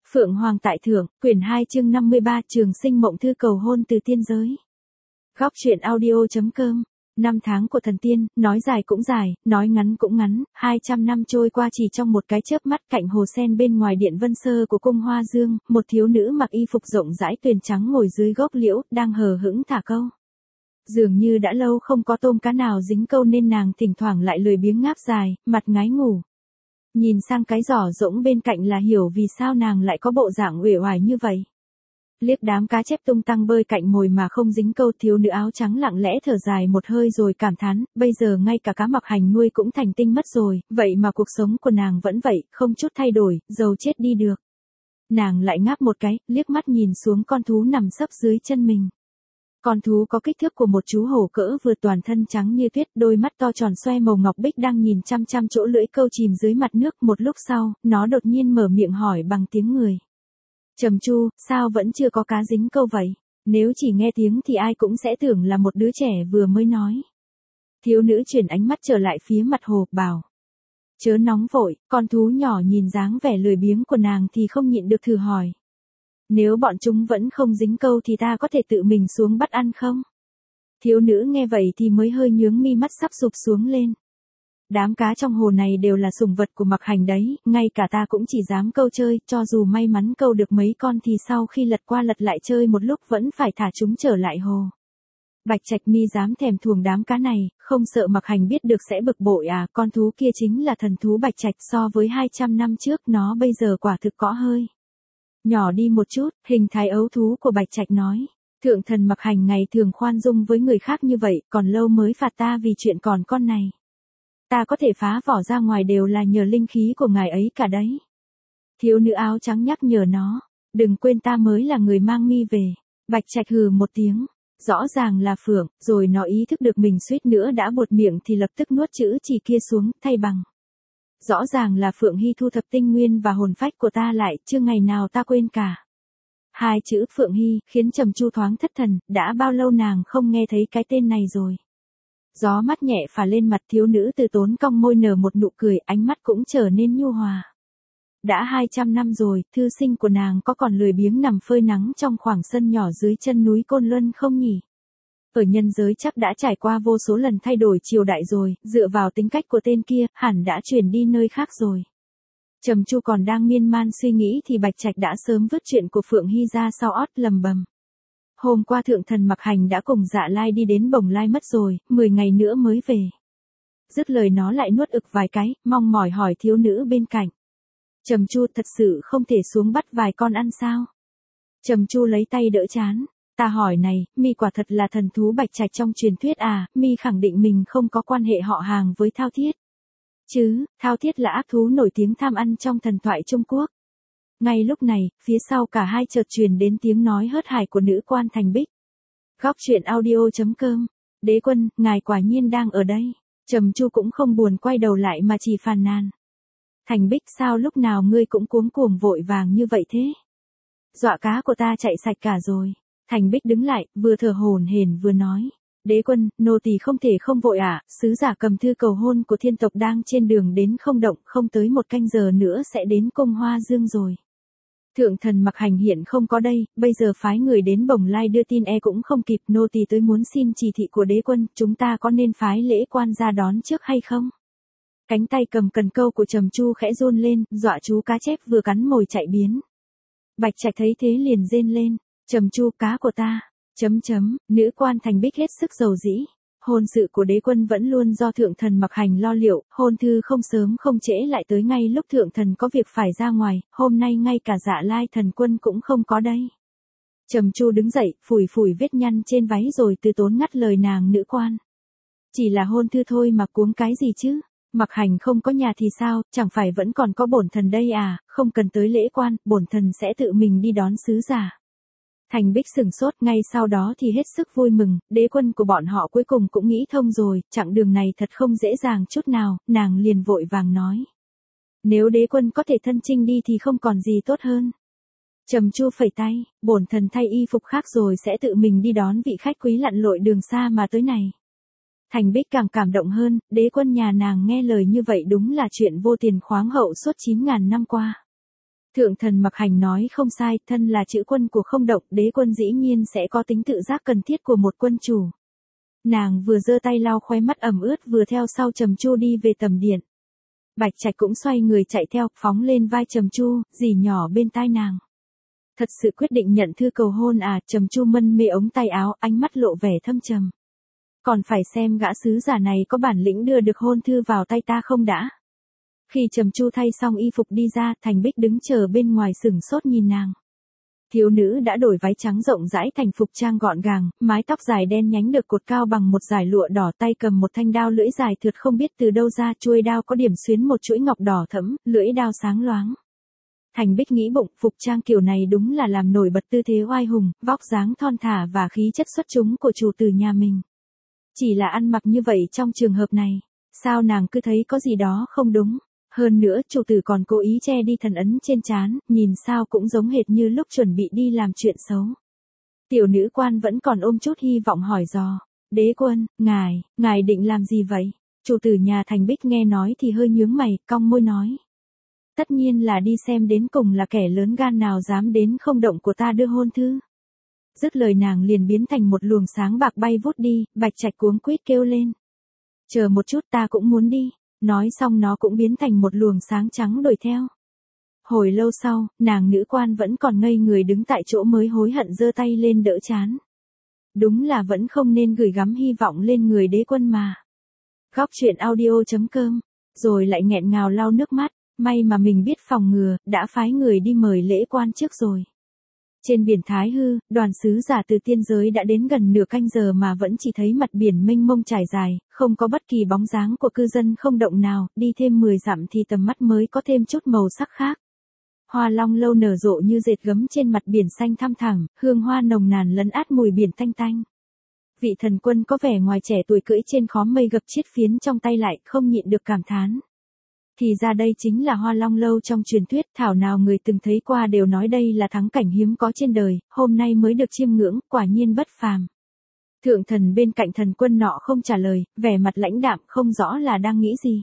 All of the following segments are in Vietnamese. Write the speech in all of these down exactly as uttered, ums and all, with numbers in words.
Phượng Hoàng tại thượng, quyển hai chương năm mươi ba Trường Sinh Mộng Thư cầu hôn từ tiên giới. Góc truyện audio.com. Năm tháng của thần tiên, nói dài cũng dài, nói ngắn cũng ngắn, hai trăm năm trôi qua chỉ trong một cái chớp mắt. Cạnh hồ sen bên ngoài điện Vân Sơ của cung Hoa Dương, một thiếu nữ mặc y phục rộng rãi tuyền trắng ngồi dưới gốc liễu, đang hờ hững thả câu. Dường như đã lâu không có tôm cá nào dính câu nên nàng thỉnh thoảng lại lười biếng ngáp dài, mặt ngái ngủ. Nhìn sang cái giỏ rỗng bên cạnh là hiểu vì sao nàng lại có bộ dạng uể oải như vậy. Liếc đám cá chép tung tăng bơi cạnh mồi mà không dính câu, thiếu nữ áo trắng lặng lẽ thở dài một hơi rồi cảm thán, bây giờ ngay cả cá Mặc Hành nuôi cũng thành tinh mất rồi, vậy mà cuộc sống của nàng vẫn vậy, không chút thay đổi, dầu chết đi được. Nàng lại ngáp một cái, liếc mắt nhìn xuống con thú nằm sấp dưới chân mình. Con thú có kích thước của một chú hổ cỡ vừa, toàn thân trắng như tuyết, đôi mắt to tròn xoe màu ngọc bích đang nhìn chăm chăm chỗ lưỡi câu chìm dưới mặt nước. Một lúc sau, nó đột nhiên mở miệng hỏi bằng tiếng người. Trầm Chu, sao vẫn chưa có cá dính câu vậy? Nếu chỉ nghe tiếng thì ai cũng sẽ tưởng là một đứa trẻ vừa mới nói. Thiếu nữ chuyển ánh mắt trở lại phía mặt hồ, bảo. Chớ nóng vội, con thú nhỏ nhìn dáng vẻ lười biếng của nàng thì không nhịn được thử hỏi. Nếu bọn chúng vẫn không dính câu thì ta có thể tự mình xuống bắt ăn không? Thiếu nữ nghe vậy thì mới hơi nhướng mi mắt sắp sụp xuống lên. Đám cá trong hồ này đều là sủng vật của Mặc Hành đấy, ngay cả ta cũng chỉ dám câu chơi, cho dù may mắn câu được mấy con thì sau khi lật qua lật lại chơi một lúc vẫn phải thả chúng trở lại hồ. Bạch Trạch Mi dám thèm thuồng đám cá này, không sợ Mặc Hành biết được sẽ bực bội à? Con thú kia chính là thần thú Bạch Trạch, so với hai trăm năm trước nó bây giờ quả thực có hơi nhỏ đi một chút. Hình thái ấu thú của Bạch Trạch nói. Thượng thần Mặc Hành ngày thường khoan dung với người khác như vậy, còn lâu mới phạt ta vì chuyện còn con này. Ta có thể phá vỏ ra ngoài đều là nhờ linh khí của ngài ấy cả đấy. Thiếu nữ áo trắng nhắc nhở nó. Đừng quên ta mới là người mang mi về. Bạch Trạch hừ một tiếng. Rõ ràng là Phượng, rồi nó ý thức được mình suýt nữa đã buột miệng thì lập tức nuốt chữ chỉ kia xuống, thay bằng. Rõ ràng là Phượng Hy thu thập tinh nguyên và hồn phách của ta lại, chưa ngày nào ta quên cả. Hai chữ Phượng Hy khiến Trầm Chu thoáng thất thần, đã bao lâu nàng không nghe thấy cái tên này rồi. Gió mát nhẹ phả lên mặt thiếu nữ từ tốn cong môi nở một nụ cười, ánh mắt cũng trở nên nhu hòa. Đã hai trăm năm rồi, thư sinh của nàng có còn lười biếng nằm phơi nắng trong khoảng sân nhỏ dưới chân núi Côn Luân không nhỉ? Ở nhân giới chắc đã trải qua vô số lần thay đổi triều đại rồi, dựa vào tính cách của tên kia, hẳn đã chuyển đi nơi khác rồi. Trầm Chu còn đang miên man suy nghĩ thì Bạch Trạch đã sớm vứt chuyện của Phượng Hy ra sau ót, lầm bầm. Hôm qua thượng thần Mặc Hành đã cùng Dạ Lai đi đến Bồng Lai mất rồi, mười ngày nữa mới về. Dứt lời nó lại nuốt ực vài cái, mong mỏi hỏi thiếu nữ bên cạnh. Trầm Chu, thật sự không thể xuống bắt vài con ăn sao? Trầm Chu lấy tay đỡ chán. Ta hỏi này, mi quả thật là thần thú Bạch Trạch trong truyền thuyết à? Mi khẳng định mình không có quan hệ họ hàng với Thao Thiết. Chứ, Thao Thiết là ác thú nổi tiếng tham ăn trong thần thoại Trung Quốc. Ngay lúc này, phía sau cả hai chợt truyền đến tiếng nói hớt hải của nữ quan Thành Bích. Góc truyện audio.com. Đế quân, ngài quả nhiên đang ở đây. Trầm Chu cũng không buồn quay đầu lại mà chỉ phàn nàn. Thành Bích, sao lúc nào ngươi cũng cuống cuồng vội vàng như vậy thế? Dọa cá của ta chạy sạch cả rồi. Thành Bích đứng lại, vừa thở hổn hển vừa nói. Đế quân, nô tỳ không thể không vội ạ, à, sứ giả cầm thư cầu hôn của thiên tộc đang trên đường đến không động, không tới một canh giờ nữa sẽ đến cung Hoa Dương rồi. Thượng thần Mặc Hành hiện không có đây, bây giờ phái người đến Bồng Lai đưa tin e cũng không kịp, nô tỳ tới muốn xin chỉ thị của đế quân, chúng ta có nên phái lễ quan ra đón trước hay không? Cánh tay cầm cần câu của Trầm Chu khẽ run lên, dọa chú cá chép vừa cắn mồi chạy biến. Bạch Trạch thấy thế liền rên lên. Trầm Chu, cá của ta. Chấm chấm, nữ quan Thành Bích hết sức dầu dĩ. Hôn sự của đế quân vẫn luôn do thượng thần Mặc Hành lo liệu, hôn thư không sớm không trễ lại tới ngay lúc thượng thần có việc phải ra ngoài, hôm nay ngay cả Dạ Lai thần quân cũng không có đây. Trầm Chu đứng dậy, phủi phủi vết nhăn trên váy rồi từ tốn ngắt lời nàng nữ quan. Chỉ là hôn thư thôi mà cuống cái gì chứ? Mặc Hành không có nhà thì sao, chẳng phải vẫn còn có bổn thần đây à, không cần tới lễ quan, bổn thần sẽ tự mình đi đón sứ giả. Thành Bích sừng sốt, ngay sau đó thì hết sức vui mừng, đế quân của bọn họ cuối cùng cũng nghĩ thông rồi, chặng đường này thật không dễ dàng chút nào, nàng liền vội vàng nói. Nếu đế quân có thể thân chinh đi thì không còn gì tốt hơn. Trầm Chu phẩy tay, bổn thần thay y phục khác rồi sẽ tự mình đi đón vị khách quý lặn lội đường xa mà tới này. Thành Bích càng cảm động hơn, đế quân nhà nàng nghe lời như vậy đúng là chuyện vô tiền khoáng hậu suốt chín ngàn năm qua. Thượng thần Mặc Hành nói không sai, thân là chữ quân của không động, đế quân dĩ nhiên sẽ có tính tự giác cần thiết của một quân chủ. Nàng vừa giơ tay lau khóe mắt ẩm ướt vừa theo sau Trầm Chu đi về tầm điện. Bạch Trạch cũng xoay người chạy theo, phóng lên vai Trầm Chu, rỉ nhỏ bên tai nàng. Thật sự quyết định nhận thư cầu hôn à? Trầm Chu mân mê ống tay áo, ánh mắt lộ vẻ thâm trầm. Còn phải xem gã sứ giả này có bản lĩnh đưa được hôn thư vào tay ta không đã. Khi Trầm Chu thay xong y phục đi ra, Thành Bích đứng chờ bên ngoài sửng sốt nhìn nàng. Thiếu nữ đã đổi váy trắng rộng rãi thành phục trang gọn gàng, mái tóc dài đen nhánh được cột cao bằng một dải lụa đỏ, tay cầm một thanh đao lưỡi dài thượt không biết từ đâu ra, chuôi đao có điểm xuyến một chuỗi ngọc đỏ thẫm, lưỡi đao sáng loáng. Thành Bích nghĩ bụng, phục trang kiểu này đúng là làm nổi bật tư thế oai hùng, vóc dáng thon thả và khí chất xuất chúng của chủ tử nhà mình. Chỉ là ăn mặc như vậy trong trường hợp này, sao nàng cứ thấy có gì đó không đúng. Hơn nữa, chủ tử còn cố ý che đi thần ấn trên trán, nhìn sao cũng giống hệt như lúc chuẩn bị đi làm chuyện xấu. Tiểu nữ quan vẫn còn ôm chút hy vọng hỏi dò. Đế quân, ngài, ngài định làm gì vậy? Chủ tử nhà Thành Bích nghe nói thì hơi nhướng mày, cong môi nói. Tất nhiên là đi xem đến cùng là kẻ lớn gan nào dám đến không động của ta đưa hôn thư. Dứt lời nàng liền biến thành một luồng sáng bạc bay vút đi, Bạch Trạch cuống quýt kêu lên. Chờ một chút, ta cũng muốn đi. Nói xong nó cũng biến thành một luồng sáng trắng đuổi theo. Hồi lâu sau, nàng nữ quan vẫn còn ngây người đứng tại chỗ mới hối hận giơ tay lên đỡ chán. Đúng là vẫn không nên gửi gắm hy vọng lên người đế quân mà. Góc truyện audio chấm com, rồi lại nghẹn ngào lau nước mắt, may mà mình biết phòng ngừa, đã phái người đi mời lễ quan trước rồi. Trên biển Thái Hư, đoàn sứ giả từ tiên giới đã đến gần nửa canh giờ mà vẫn chỉ thấy mặt biển mênh mông trải dài, không có bất kỳ bóng dáng của cư dân không động nào, đi thêm mười dặm thì tầm mắt mới có thêm chút màu sắc khác. Hoa long lâu nở rộ như dệt gấm trên mặt biển xanh thăm thẳm, hương hoa nồng nàn lấn át mùi biển tanh tanh. Vị thần quân có vẻ ngoài trẻ tuổi cưỡi trên khóm mây gập chiết phiến trong tay lại không nhịn được cảm thán. Thì ra đây chính là Hoa Long Lâu trong truyền thuyết, thảo nào người từng thấy qua đều nói đây là thắng cảnh hiếm có trên đời, hôm nay mới được chiêm ngưỡng, quả nhiên bất phàm. Thượng thần bên cạnh thần quân nọ không trả lời, vẻ mặt lãnh đạm không rõ là đang nghĩ gì.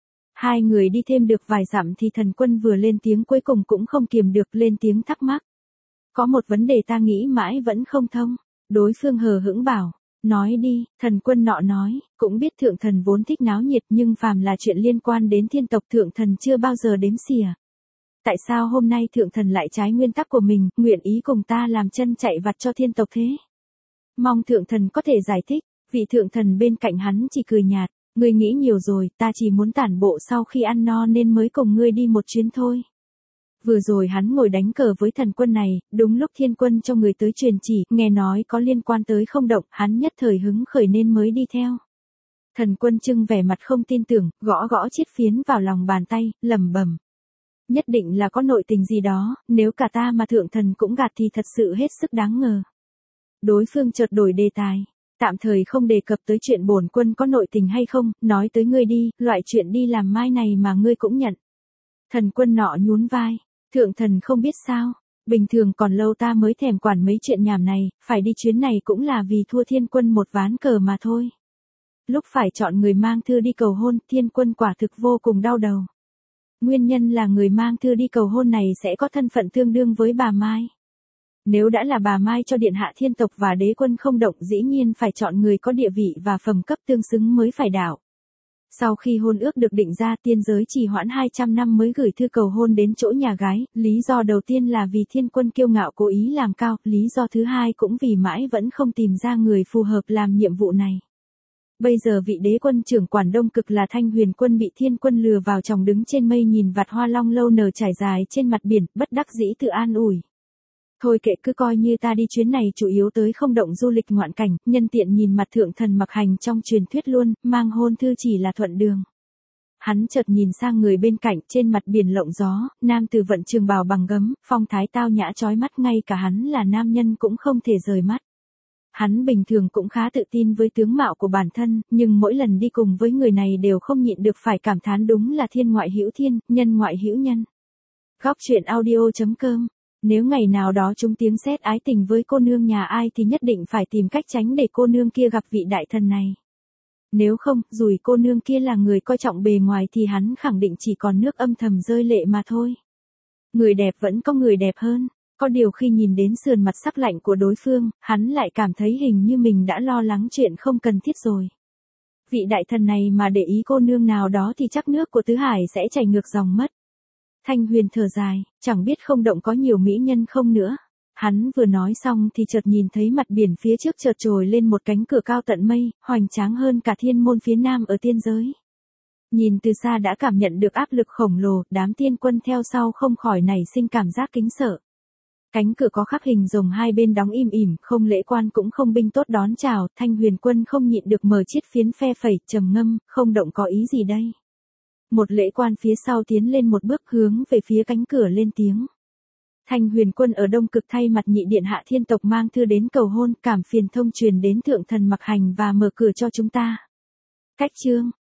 Hai người đi thêm được vài dặm thì thần quân vừa lên tiếng cuối cùng cũng không kiềm được lên tiếng thắc mắc. Có một vấn đề ta nghĩ mãi vẫn không thông, đối phương hờ hững bảo. Nói đi, thần quân nọ nói, cũng biết thượng thần vốn thích náo nhiệt nhưng phàm là chuyện liên quan đến thiên tộc thượng thần chưa bao giờ đếm xỉa. Tại sao hôm nay thượng thần lại trái nguyên tắc của mình, nguyện ý cùng ta làm chân chạy vặt cho thiên tộc thế? Mong thượng thần có thể giải thích, vị thượng thần bên cạnh hắn chỉ cười nhạt, ngươi nghĩ nhiều rồi, ta chỉ muốn tản bộ sau khi ăn no nên mới cùng ngươi đi một chuyến thôi. Vừa rồi hắn ngồi đánh cờ với thần quân này, đúng lúc thiên quân cho người tới truyền chỉ, nghe nói có liên quan tới không động, hắn nhất thời hứng khởi nên mới đi theo. Thần quân trưng vẻ mặt không tin tưởng, gõ gõ chiếc phiến vào lòng bàn tay, lẩm bẩm. Nhất định là có nội tình gì đó, nếu cả ta mà thượng thần cũng gạt thì thật sự hết sức đáng ngờ. Đối phương chợt đổi đề tài, tạm thời không đề cập tới chuyện bổn quân có nội tình hay không, nói tới ngươi đi, loại chuyện đi làm mai này mà ngươi cũng nhận. Thần quân nọ nhún vai. Thượng thần không biết sao, bình thường còn lâu ta mới thèm quản mấy chuyện nhảm này, phải đi chuyến này cũng là vì thua thiên quân một ván cờ mà thôi. Lúc phải chọn người mang thư đi cầu hôn, thiên quân quả thực vô cùng đau đầu. Nguyên nhân là người mang thư đi cầu hôn này sẽ có thân phận tương đương với bà Mai. Nếu đã là bà Mai cho điện hạ thiên tộc và đế quân không động dĩ nhiên phải chọn người có địa vị và phẩm cấp tương xứng mới phải đảo. Sau khi hôn ước được định ra, tiên giới trì hoãn hai trăm năm mới gửi thư cầu hôn đến chỗ nhà gái, lý do đầu tiên là vì thiên quân kiêu ngạo cố ý làm cao, lý do thứ hai cũng vì mãi vẫn không tìm ra người phù hợp làm nhiệm vụ này. Bây giờ vị đế quân trưởng quản Đông Cực là Thanh Huyền quân bị thiên quân lừa vào chồng đứng trên mây nhìn vạt hoa long lâu nở trải dài trên mặt biển, bất đắc dĩ tự an ủi. Thôi kệ, cứ coi như ta đi chuyến này chủ yếu tới không động du lịch ngoạn cảnh, nhân tiện nhìn mặt thượng thần Mặc Hành trong truyền thuyết luôn, mang hôn thư chỉ là thuận đường. Hắn chợt nhìn sang người bên cạnh, trên mặt biển lộng gió, nam tử vận trường bào bằng gấm, phong thái tao nhã chói mắt, ngay cả hắn là nam nhân cũng không thể rời mắt. Hắn bình thường cũng khá tự tin với tướng mạo của bản thân, nhưng mỗi lần đi cùng với người này đều không nhịn được phải cảm thán đúng là thiên ngoại hữu thiên, nhân ngoại hữu nhân. Góc truyện audio chấm com. Nếu ngày nào đó chúng tiếng sét ái tình với cô nương nhà ai thì nhất định phải tìm cách tránh để cô nương kia gặp vị đại thần này. Nếu không, dùi cô nương kia là người coi trọng bề ngoài thì hắn khẳng định chỉ còn nước âm thầm rơi lệ mà thôi. Người đẹp vẫn có người đẹp hơn. Có điều khi nhìn đến sườn mặt sắc lạnh của đối phương, hắn lại cảm thấy hình như mình đã lo lắng chuyện không cần thiết rồi. Vị đại thần này mà để ý cô nương nào đó thì chắc nước của Tứ Hải sẽ chảy ngược dòng mất. Thanh Huyền thở dài, chẳng biết không động có nhiều mỹ nhân không nữa. Hắn vừa nói xong thì chợt nhìn thấy mặt biển phía trước chợt trồi lên một cánh cửa cao tận mây, hoành tráng hơn cả thiên môn phía nam ở tiên giới. Nhìn từ xa đã cảm nhận được áp lực khổng lồ, đám tiên quân theo sau không khỏi nảy sinh cảm giác kính sợ. Cánh cửa có khắc hình rồng hai bên đóng im ỉm, không lễ quan cũng không binh tốt đón chào, Thanh Huyền quân không nhịn được mở chiếc phiến phe phẩy, trầm ngâm, không động có ý gì đây. Một lễ quan phía sau tiến lên một bước hướng về phía cánh cửa lên tiếng. Thanh Huyền quân ở Đông Cực thay mặt nhị điện hạ thiên tộc mang thư đến cầu hôn, cảm phiền thông truyền đến thượng thần Mặc Hành và mở cửa cho chúng ta. Cách chương